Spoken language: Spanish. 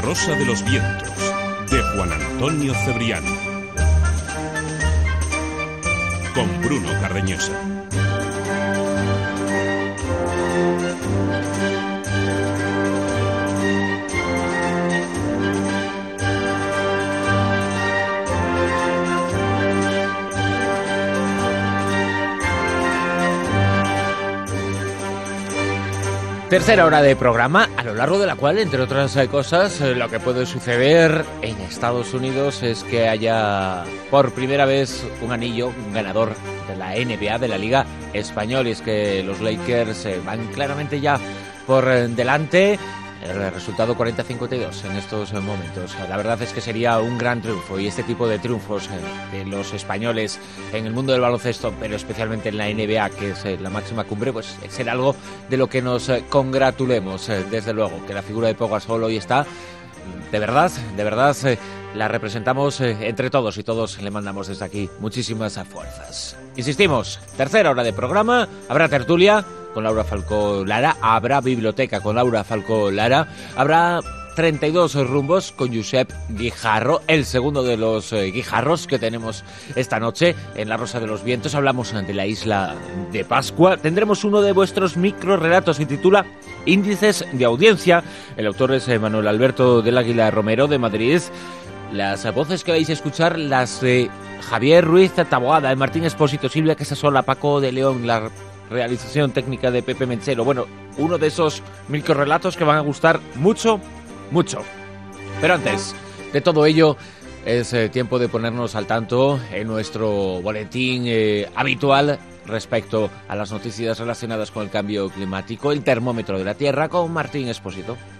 Rosa de los Vientos, de Juan Antonio Cebrián. Con Bruno Cardeñosa. Tercera hora de programa, a lo largo de la cual, entre otras cosas, lo que puede suceder en Estados Unidos es que haya por primera vez un anillo, un ganador de la NBA, de la Liga Española. Y es que los Lakers van claramente ya por delante. El resultado 40-52 en estos momentos. La verdad es que sería un gran triunfo, y este tipo de triunfos de los españoles en el mundo del baloncesto, pero especialmente en la NBA, que es la máxima cumbre, pues será algo de lo que nos congratulemos, desde luego. Que la figura de Pau Gasol hoy está, de verdad, la representamos entre todos, y todos le mandamos desde aquí muchísimas fuerzas. Insistimos, tercera hora de programa, habrá tertulia con Laura Falcó Lara, habrá biblioteca con Laura Falcó Lara, habrá 32 rumbos con Josep Guijarro, el segundo de los Guijarros que tenemos esta noche en La Rosa de los Vientos. Hablamos de la isla de Pascua. Tendremos uno de vuestros microrelatos, se tintula Índices de Audiencia. El autor es Manuel Alberto del Águila Romero, de Madrid. Las voces que vais a escuchar, las de Javier Ruiz Taboada, de Martín Espósito, Silvia Casasola, Paco de León, la realización técnica de Pepe Menchero. Bueno, uno de esos microrelatos que van a gustar mucho. Pero antes de todo ello, es tiempo de ponernos al tanto en nuestro boletín habitual respecto a las noticias relacionadas con el cambio climático, el termómetro de la Tierra, con Martín Espósito.